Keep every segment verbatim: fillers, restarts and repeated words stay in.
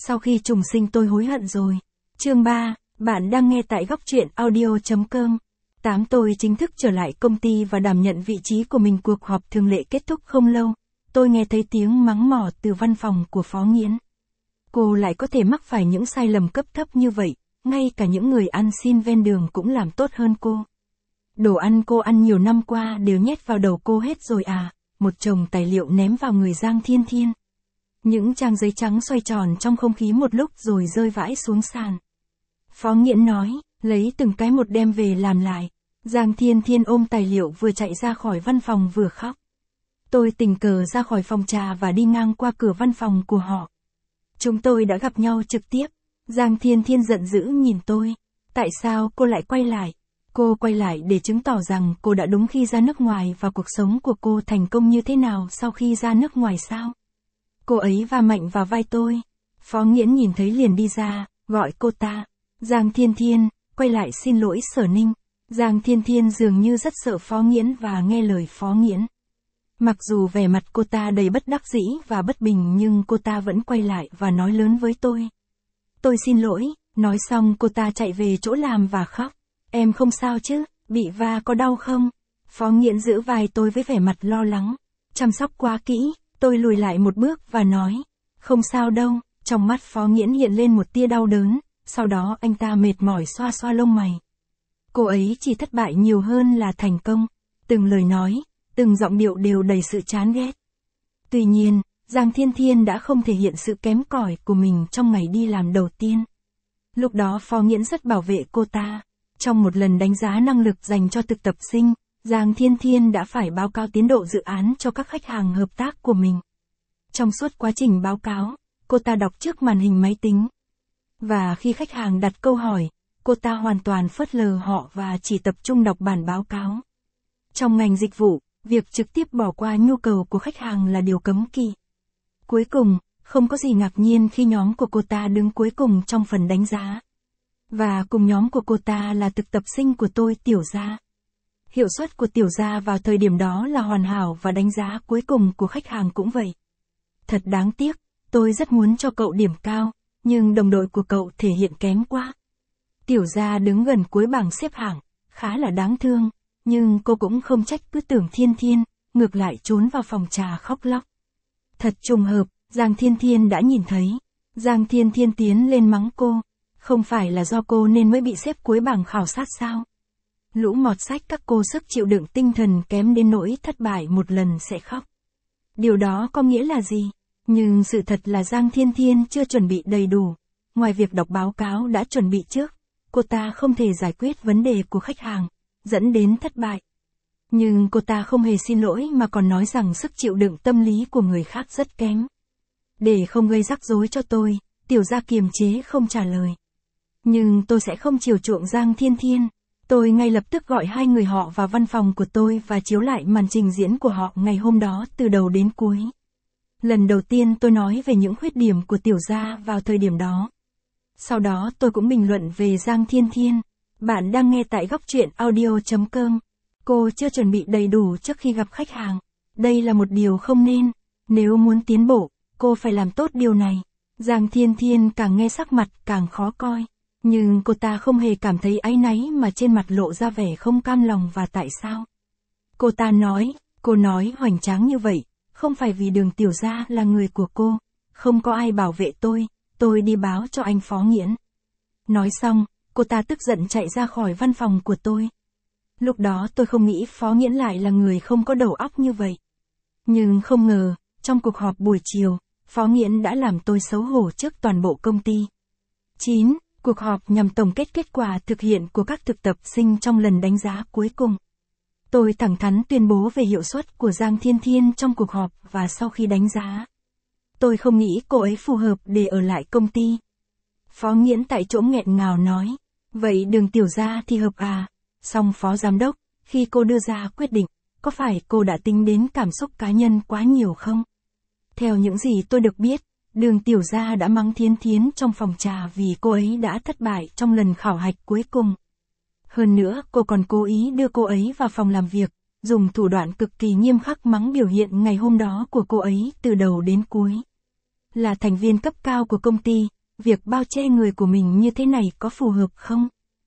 Sau khi trùng sinh tôi hối hận rồi. Chương ba, bạn đang nghe tại góc truyện audio chấm com. tám Tôi chính thức trở lại công ty và đảm nhận vị trí của mình. Cuộc họp thường lệ kết thúc không lâu, tôi nghe thấy tiếng mắng mỏ từ văn phòng của Phó Nghiễn. Cô lại có thể mắc phải những sai lầm cấp thấp như vậy, ngay cả những người ăn xin ven đường cũng làm tốt hơn cô. Đồ ăn cô ăn nhiều năm qua đều nhét vào đầu cô hết rồi à, một chồng tài liệu ném vào người Giang Thiên Thiên. Những trang giấy trắng xoay tròn trong không khí một lúc rồi rơi vãi xuống sàn. Phó Nghiễn nói, lấy từng cái một đem về làm lại. Giang Thiên Thiên ôm tài liệu vừa chạy ra khỏi văn phòng vừa khóc. Tôi tình cờ ra khỏi phòng trà và đi ngang qua cửa văn phòng của họ. Chúng tôi đã gặp nhau trực tiếp. Giang Thiên Thiên giận dữ nhìn tôi. Tại sao cô lại quay lại? Cô quay lại để chứng tỏ rằng cô đã đúng khi ra nước ngoài và cuộc sống của cô thành công như thế nào sau khi ra nước ngoài sao? Cô ấy va mạnh vào vai tôi. Phó Nghiễn nhìn thấy liền đi ra, gọi cô ta. Giang Thiên Thiên, quay lại xin lỗi Sở Ninh. Giang Thiên Thiên dường như rất sợ Phó Nghiễn và nghe lời Phó Nghiễn. Mặc dù vẻ mặt cô ta đầy bất đắc dĩ và bất bình nhưng cô ta vẫn quay lại và nói lớn với tôi. Tôi xin lỗi, nói xong cô ta chạy về chỗ làm và khóc. Em không sao chứ, bị va có đau không? Phó Nghiễn giữ vai tôi với vẻ mặt lo lắng. Chăm sóc quá kỹ, tôi lùi lại một bước và nói. Không sao đâu, trong mắt Phó Nghiễn hiện lên một tia đau đớn, sau đó anh ta mệt mỏi xoa xoa lông mày. Cô ấy chỉ thất bại nhiều hơn là thành công. Từng lời nói, từng giọng điệu đều đầy sự chán ghét. Tuy nhiên, Giang Thiên Thiên đã không thể hiện sự kém cỏi của mình trong ngày đi làm đầu tiên. Lúc đó Phó Nghiễn rất bảo vệ cô ta. Trong một lần đánh giá năng lực dành cho thực tập sinh, Giang Thiên Thiên đã phải báo cáo tiến độ dự án cho các khách hàng hợp tác của mình. Trong suốt quá trình báo cáo, cô ta đọc trước màn hình máy tính. Và khi khách hàng đặt câu hỏi, cô ta hoàn toàn phớt lờ họ và chỉ tập trung đọc bản báo cáo. Trong ngành dịch vụ, việc trực tiếp bỏ qua nhu cầu của khách hàng là điều cấm kỵ. Cuối cùng, không có gì ngạc nhiên khi nhóm của cô ta đứng cuối cùng trong phần đánh giá. Và cùng nhóm của cô ta là thực tập sinh của tôi Tiểu Gia. Hiệu suất của Tiểu Gia vào thời điểm đó là hoàn hảo và đánh giá cuối cùng của khách hàng cũng vậy. Thật đáng tiếc, tôi rất muốn cho cậu điểm cao, nhưng đồng đội của cậu thể hiện kém quá. Tiểu Gia đứng gần cuối bảng xếp hạng, khá là đáng thương, nhưng cô cũng không trách cứ tưởng Thiên Thiên, ngược lại trốn vào phòng trà khóc lóc. Thật trùng hợp, Giang Thiên Thiên đã nhìn thấy. Giang Thiên Thiên tiến lên mắng cô. Không phải là do cô nên mới bị xếp cuối bảng khảo sát sao? Lũ mọt sách các cô sức chịu đựng tinh thần kém đến nỗi thất bại một lần sẽ khóc. Điều đó có nghĩa là gì? Nhưng sự thật là Giang Thiên Thiên chưa chuẩn bị đầy đủ. Ngoài việc đọc báo cáo đã chuẩn bị trước, cô ta không thể giải quyết vấn đề của khách hàng, dẫn đến thất bại. Nhưng cô ta không hề xin lỗi mà còn nói rằng sức chịu đựng tâm lý của người khác rất kém. Để không gây rắc rối cho tôi, Tiểu Gia kiềm chế không trả lời. Nhưng tôi sẽ không chiều chuộng Giang Thiên Thiên. Tôi ngay lập tức gọi hai người họ vào văn phòng của tôi và chiếu lại màn trình diễn của họ ngày hôm đó từ đầu đến cuối. Lần đầu tiên tôi nói về những khuyết điểm của Tiểu Gia vào thời điểm đó. Sau đó tôi cũng bình luận về Giang Thiên Thiên. Bạn đang nghe tại góc truyện audio chấm com. Cô chưa chuẩn bị đầy đủ trước khi gặp khách hàng. Đây là một điều không nên. Nếu muốn tiến bộ, cô phải làm tốt điều này. Giang Thiên Thiên càng nghe sắc mặt càng khó coi. Nhưng cô ta không hề cảm thấy áy náy mà trên mặt lộ ra vẻ không cam lòng và tại sao. Cô ta nói, cô nói hoành tráng như vậy, không phải vì Đường Tiểu Gia là người của cô, không có ai bảo vệ tôi, tôi đi báo cho anh Phó Nghiễn. Nói xong, cô ta tức giận chạy ra khỏi văn phòng của tôi. Lúc đó tôi không nghĩ Phó Nghiễn lại là người không có đầu óc như vậy. Nhưng không ngờ, trong cuộc họp buổi chiều, Phó Nghiễn đã làm tôi xấu hổ trước toàn bộ công ty. chín. Cuộc họp nhằm tổng kết kết quả thực hiện của các thực tập sinh trong lần đánh giá cuối cùng. Tôi thẳng thắn tuyên bố về hiệu suất của Giang Thiên Thiên trong cuộc họp và sau khi đánh giá. Tôi không nghĩ cô ấy phù hợp để ở lại công ty. Phó Nghiễn tại chỗ nghẹn ngào nói, vậy Đường Tiểu Gia thì hợp à? Song Phó Giám đốc, khi cô đưa ra quyết định, có phải cô đã tính đến cảm xúc cá nhân quá nhiều không? Theo những gì tôi được biết, Đường Tiểu Gia đã mắng Thiên Thiến trong phòng trà vì cô ấy đã thất bại trong lần khảo hạch cuối cùng. Hơn nữa, cô còn cố ý đưa cô ấy vào phòng làm việc, dùng thủ đoạn cực kỳ nghiêm khắc mắng biểu hiện ngày hôm đó của cô ấy từ đầu đến cuối. là thành viên cấp cao của công ty, việc bao che người của mình như thế này có phù hợp không?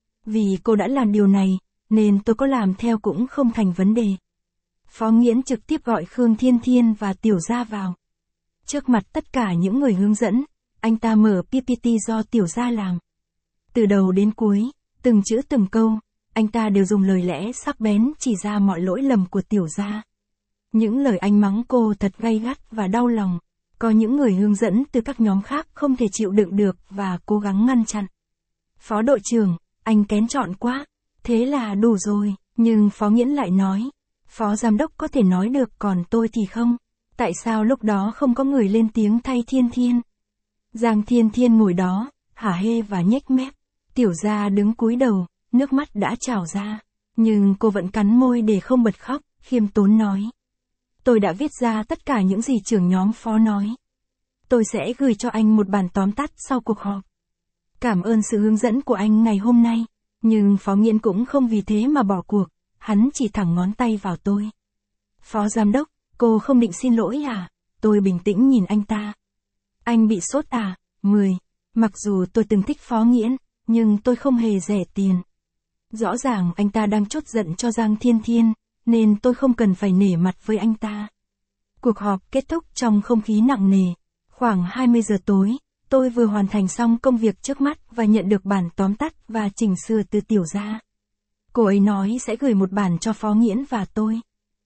Vì cô đã làm điều này, nên tôi có làm theo cũng không thành vấn đề. Phó Nghiễn trực tiếp gọi Khương Thiên Thiên và Tiểu Gia vào. Trước mặt tất cả những người hướng dẫn, anh ta mở pê pê tê do Tiểu Gia làm. Từ đầu đến cuối, từng chữ từng câu, anh ta đều dùng lời lẽ sắc bén chỉ ra mọi lỗi lầm của Tiểu Gia. Những lời anh mắng cô thật gay gắt và đau lòng. Có những người hướng dẫn từ các nhóm khác không thể chịu đựng được và cố gắng ngăn chặn. Phó đội trưởng, anh kén chọn quá. Thế là đủ rồi, nhưng Phó Nghiễn lại nói. Phó giám đốc có thể nói được còn tôi thì không. Tại sao lúc đó không có người lên tiếng thay Thiên Thiên? Giang Thiên Thiên ngồi đó, hả hê và nhếch mép. Tiểu Gia đứng cúi đầu, nước mắt đã trào ra. Nhưng cô vẫn cắn môi để không bật khóc, khiêm tốn nói. Tôi đã viết ra tất cả những gì trưởng nhóm Phó nói. Tôi sẽ gửi cho anh một bản tóm tắt sau cuộc họp. Cảm ơn sự hướng dẫn của anh ngày hôm nay. Nhưng Phó Nghiễn cũng không vì thế mà bỏ cuộc, hắn chỉ thẳng ngón tay vào tôi. Phó giám đốc, cô không định xin lỗi à? Tôi bình tĩnh nhìn anh ta. Anh bị sốt à? mười. Mặc dù tôi từng thích Phó Nghiễn, nhưng tôi không hề rẻ tiền. Rõ ràng anh ta đang trút giận cho Giang Thiên Thiên, nên tôi không cần phải nể mặt với anh ta. Cuộc họp kết thúc trong không khí nặng nề. Khoảng hai mươi giờ tối, tôi vừa hoàn thành xong công việc trước mắt và nhận được bản tóm tắt và chỉnh sửa từ Tiểu Gia. Cô ấy nói sẽ gửi một bản cho Phó Nghiễn và tôi.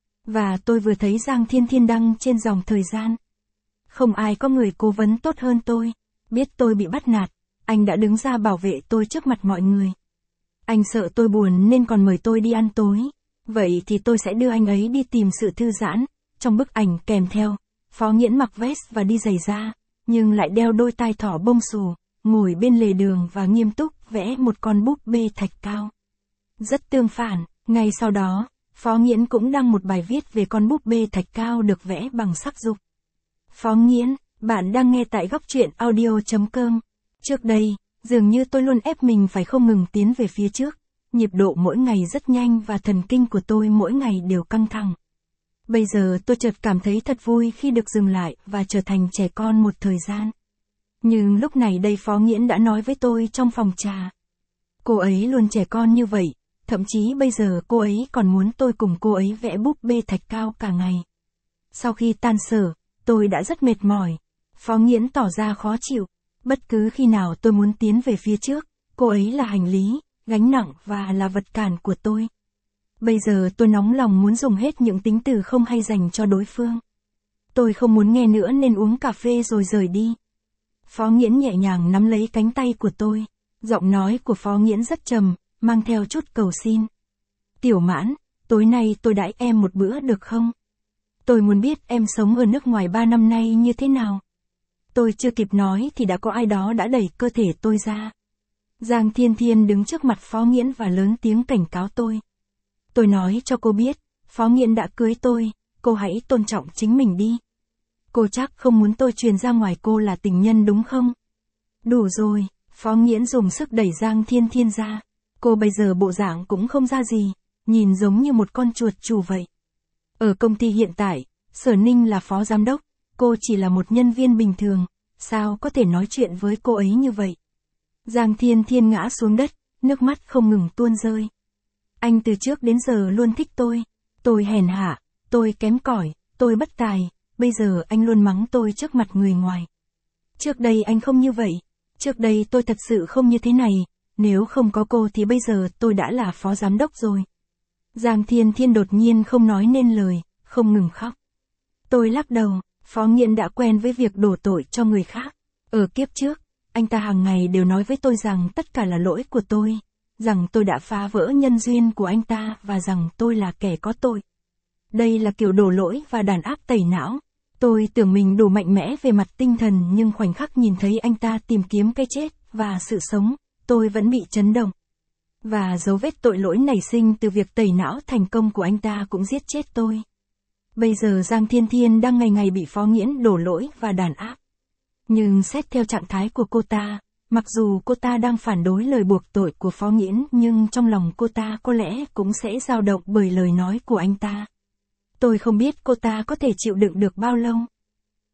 Và tôi vừa thấy Giang Thiên Thiên đăng trên dòng thời gian. Không ai có người cố vấn tốt hơn tôi. Biết tôi bị bắt nạt, anh đã đứng ra bảo vệ tôi trước mặt mọi người. Anh sợ tôi buồn nên còn mời tôi đi ăn tối. Vậy thì tôi sẽ đưa anh ấy đi tìm sự thư giãn. Trong bức ảnh kèm theo, Phó Nghiễn mặc vest và đi giày da, nhưng lại đeo đôi tai thỏ bông xù, ngồi bên lề đường và nghiêm túc vẽ một con búp bê thạch cao. Rất tương phản, ngay sau đó, Phó Nghiễn cũng đăng một bài viết về con búp bê thạch cao được vẽ bằng sắc dục. Phó Nghiễn, bạn đang nghe tại góc truyện audio chấm com. Trước đây, dường như tôi luôn ép mình phải không ngừng tiến về phía trước. Nhịp độ mỗi ngày rất nhanh và thần kinh của tôi mỗi ngày đều căng thẳng. Bây giờ tôi chợt cảm thấy thật vui khi được dừng lại và trở thành trẻ con một thời gian. Nhưng lúc này đây Phó Nghiễn đã nói với tôi trong phòng trà. Cô ấy luôn trẻ con như vậy, thậm chí bây giờ cô ấy còn muốn tôi cùng cô ấy vẽ búp bê thạch cao cả ngày. Sau khi tan sở, tôi đã rất mệt mỏi. Phó Nghiễn tỏ ra khó chịu. Bất cứ khi nào tôi muốn tiến về phía trước, cô ấy là hành lý, gánh nặng và là vật cản của tôi. Bây giờ tôi nóng lòng muốn dùng hết những tính từ không hay dành cho đối phương. Tôi không muốn nghe nữa nên uống cà phê rồi rời đi. Phó Nghiễn nhẹ nhàng nắm lấy cánh tay của tôi. Giọng nói của Phó Nghiễn rất trầm, mang theo chút cầu xin. Tiểu Mãn, tối nay tôi đãi em một bữa được không? Tôi muốn biết em sống ở nước ngoài ba năm nay như thế nào. Tôi chưa kịp nói thì đã có ai đó đã đẩy cơ thể tôi ra. Giang Thiên Thiên đứng trước mặt Phó Nghiễn và lớn tiếng cảnh cáo tôi. Tôi nói cho cô biết, Phó Nghiễn đã cưới tôi, cô hãy tôn trọng chính mình đi. Cô chắc không muốn tôi truyền ra ngoài cô là tình nhân đúng không? Đủ rồi, Phó Nghiễn dùng sức đẩy Giang Thiên Thiên ra. Cô bây giờ bộ dạng cũng không ra gì, nhìn giống như một con chuột chù vậy. Ở công ty hiện tại, Sở Ninh là phó giám đốc, cô chỉ là một nhân viên bình thường, sao có thể nói chuyện với cô ấy như vậy? Giang Thiên Thiên ngã xuống đất, nước mắt không ngừng tuôn rơi. Anh từ trước đến giờ luôn thích tôi, tôi hèn hạ, tôi kém cỏi, tôi bất tài, bây giờ anh luôn mắng tôi trước mặt người ngoài. Trước đây anh không như vậy, trước đây tôi thật sự không như thế này, nếu không có cô thì bây giờ tôi đã là phó giám đốc rồi. Giang Thiên Thiên đột nhiên không nói nên lời, không ngừng khóc. Tôi lắc đầu, Phó Nghiễn đã quen với việc đổ tội cho người khác. Ở kiếp trước, anh ta hàng ngày đều nói với tôi rằng tất cả là lỗi của tôi, rằng tôi đã phá vỡ nhân duyên của anh ta và rằng tôi là kẻ có tội. Đây là kiểu đổ lỗi và đàn áp tẩy não. Tôi tưởng mình đủ mạnh mẽ về mặt tinh thần nhưng khoảnh khắc nhìn thấy anh ta tìm kiếm cái chết và sự sống, tôi vẫn bị chấn động. Và dấu vết tội lỗi nảy sinh từ việc tẩy não thành công của anh ta cũng giết chết tôi. Bây giờ Giang Thiên Thiên đang ngày ngày bị Phó Nghiễn đổ lỗi và đàn áp. Nhưng xét theo trạng thái của cô ta, mặc dù cô ta đang phản đối lời buộc tội của Phó Nghiễn nhưng trong lòng cô ta có lẽ cũng sẽ dao động bởi lời nói của anh ta. Tôi không biết cô ta có thể chịu đựng được bao lâu.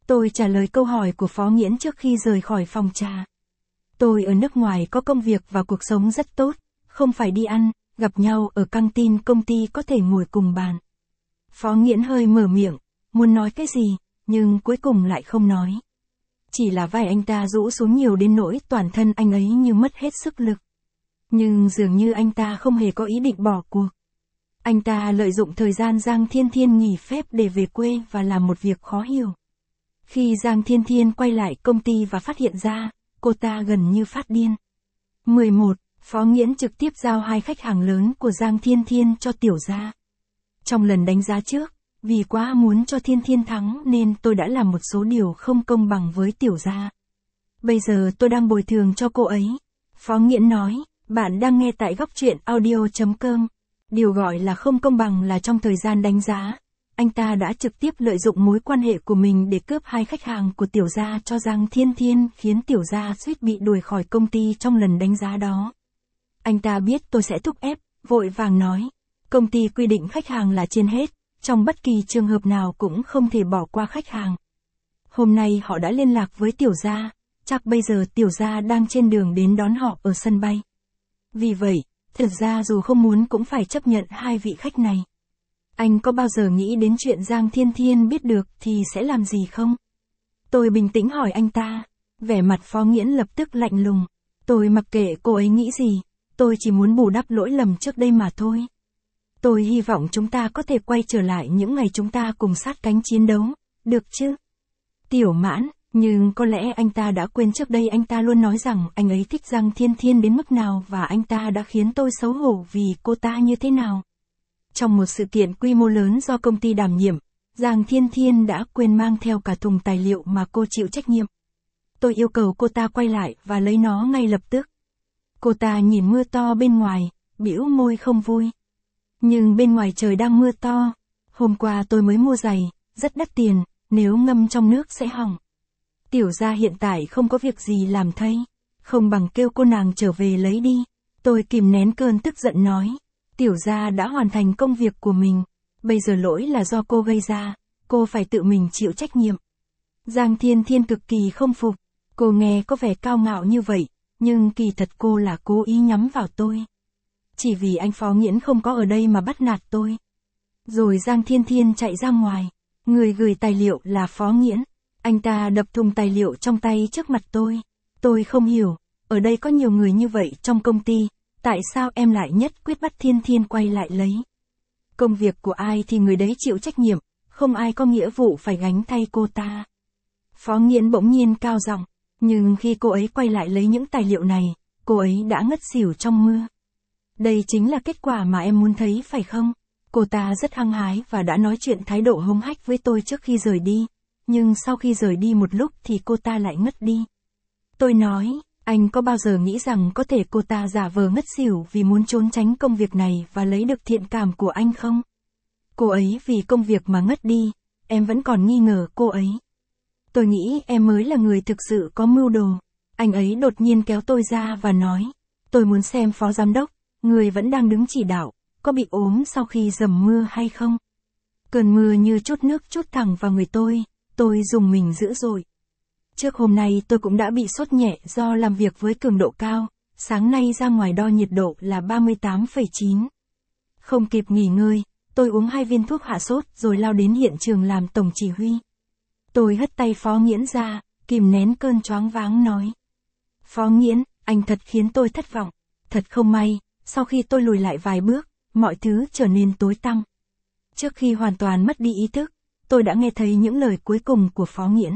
Tôi trả lời câu hỏi của Phó Nghiễn trước khi rời khỏi phòng trà. Tôi ở nước ngoài có công việc và cuộc sống rất tốt, không phải đi ăn, gặp nhau ở căng tin công ty có thể ngồi cùng bàn. Phó Nghiễn hơi mở miệng, muốn nói cái gì, nhưng cuối cùng lại không nói. Chỉ là vai anh ta rũ xuống nhiều đến nỗi toàn thân anh ấy như mất hết sức lực. Nhưng dường như anh ta không hề có ý định bỏ cuộc. Anh ta lợi dụng thời gian Giang Thiên Thiên nghỉ phép để về quê và làm một việc khó hiểu. Khi Giang Thiên Thiên quay lại công ty và phát hiện ra, cô ta gần như phát điên. mười một. Phó Nghiễn trực tiếp giao hai khách hàng lớn của Giang Thiên Thiên cho Tiểu Gia. Trong lần đánh giá trước, vì quá muốn cho Thiên Thiên thắng nên tôi đã làm một số điều không công bằng với Tiểu Gia. Bây giờ tôi đang bồi thường cho cô ấy. Phó Nghiễn nói, bạn đang nghe tại góc truyện audio chấm com. Điều gọi là không công bằng là trong thời gian đánh giá, anh ta đã trực tiếp lợi dụng mối quan hệ của mình để cướp hai khách hàng của Tiểu Gia cho Giang Thiên Thiên, khiến Tiểu Gia suýt bị đuổi khỏi công ty trong lần đánh giá đó. Anh ta biết tôi sẽ thúc ép, vội vàng nói, công ty quy định khách hàng là trên hết, trong bất kỳ trường hợp nào cũng không thể bỏ qua khách hàng. Hôm nay họ đã liên lạc với Tiểu Gia, chắc bây giờ Tiểu Gia đang trên đường đến đón họ ở sân bay. Vì vậy, thực ra dù không muốn cũng phải chấp nhận hai vị khách này. Anh có bao giờ nghĩ đến chuyện Giang Thiên Thiên biết được thì sẽ làm gì không? Tôi bình tĩnh hỏi anh ta, vẻ mặt Phó Nghiễn lập tức lạnh lùng. Tôi mặc kệ cô ấy nghĩ gì, tôi chỉ muốn bù đắp lỗi lầm trước đây mà thôi. Tôi hy vọng chúng ta có thể quay trở lại những ngày chúng ta cùng sát cánh chiến đấu, được chứ? Tiểu Mãn, nhưng có lẽ anh ta đã quên trước đây anh ta luôn nói rằng anh ấy thích Giang Thiên Thiên đến mức nào và anh ta đã khiến tôi xấu hổ vì cô ta như thế nào. Trong một sự kiện quy mô lớn do công ty đảm nhiệm, Giang Thiên Thiên đã quên mang theo cả thùng tài liệu mà cô chịu trách nhiệm. Tôi yêu cầu cô ta quay lại và lấy nó ngay lập tức. Cô ta nhìn mưa to bên ngoài, bĩu môi không vui. Nhưng bên ngoài trời đang mưa to. Hôm qua tôi mới mua giày, rất đắt tiền, nếu ngâm trong nước sẽ hỏng. Tiểu Gia hiện tại không có việc gì làm thay, không bằng kêu cô nàng trở về lấy đi. Tôi kìm nén cơn tức giận nói, Tiểu Gia đã hoàn thành công việc của mình, bây giờ lỗi là do cô gây ra, cô phải tự mình chịu trách nhiệm. Giang Thiên Thiên cực kỳ không phục, cô nghe có vẻ cao ngạo như vậy, nhưng kỳ thật cô là cố ý nhắm vào tôi. Chỉ vì anh Phó Nghiễn không có ở đây mà bắt nạt tôi. Rồi Giang Thiên Thiên chạy ra ngoài, người gửi tài liệu là Phó Nghiễn. Anh ta đập thùng tài liệu trong tay trước mặt tôi. Tôi không hiểu, ở đây có nhiều người như vậy trong công ty, tại sao em lại nhất quyết bắt Thiên Thiên quay lại lấy? Công việc của ai thì người đấy chịu trách nhiệm, không ai có nghĩa vụ phải gánh thay cô ta. Phó Nghiễn bỗng nhiên cao giọng, nhưng khi cô ấy quay lại lấy những tài liệu này, cô ấy đã ngất xỉu trong mưa. Đây chính là kết quả mà em muốn thấy phải không? Cô ta rất hăng hái và đã nói chuyện thái độ hống hách với tôi trước khi rời đi. Nhưng sau khi rời đi một lúc thì cô ta lại ngất đi. Tôi nói, anh có bao giờ nghĩ rằng có thể cô ta giả vờ ngất xỉu vì muốn trốn tránh công việc này và lấy được thiện cảm của anh không? Cô ấy vì công việc mà ngất đi, em vẫn còn nghi ngờ cô ấy. Tôi nghĩ em mới là người thực sự có mưu đồ. Anh ấy đột nhiên kéo tôi ra và nói, tôi muốn xem phó giám đốc, người vẫn đang đứng chỉ đạo, có bị ốm sau khi dầm mưa hay không? Cơn mưa như chút nước trút thẳng vào người tôi. Tôi rùng mình dữ dội. Trước hôm nay tôi cũng đã bị sốt nhẹ do làm việc với cường độ cao, sáng nay ra ngoài đo nhiệt độ là ba mươi tám phẩy chín. Không kịp nghỉ ngơi, tôi uống hai viên thuốc hạ sốt rồi lao đến hiện trường làm tổng chỉ huy. Tôi hất tay Phó Nghiễn ra, kìm nén cơn choáng váng nói. Phó Nghiễn, anh thật khiến tôi thất vọng. Thật không may, sau khi tôi lùi lại vài bước, mọi thứ trở nên tối tăm. Trước khi hoàn toàn mất đi ý thức, tôi đã nghe thấy những lời cuối cùng của Phó Nghiễn.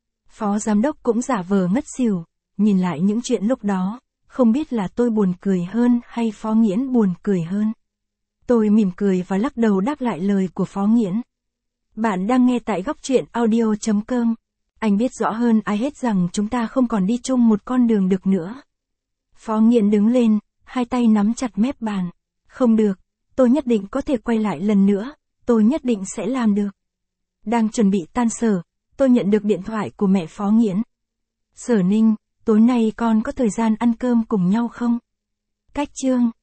Phó giám đốc cũng giả vờ ngất xỉu, nhìn lại những chuyện lúc đó, không biết là tôi buồn cười hơn hay Phó Nghiễn buồn cười hơn. Tôi mỉm cười và lắc đầu đáp lại lời của Phó Nghiễn. Bạn đang nghe tại góc truyện audio chấm com. Anh biết rõ hơn ai hết rằng chúng ta không còn đi chung một con đường được nữa. Phó Nghiễn đứng lên, hai tay nắm chặt mép bàn. Không được, tôi nhất định có thể quay lại lần nữa, tôi nhất định sẽ làm được. Đang chuẩn bị tan sở, tôi nhận được điện thoại của mẹ Phó Nghiễn. Sở Ninh, tối nay con có thời gian ăn cơm cùng nhau không? Cách chương